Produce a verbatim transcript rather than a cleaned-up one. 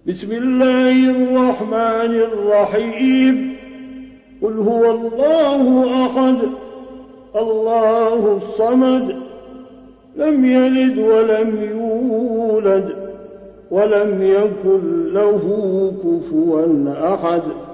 بسم الله الرحمن الرحيم قل هو الله أحد الله الصمد لم يلد ولم يولد ولم يكن له كفوا أحد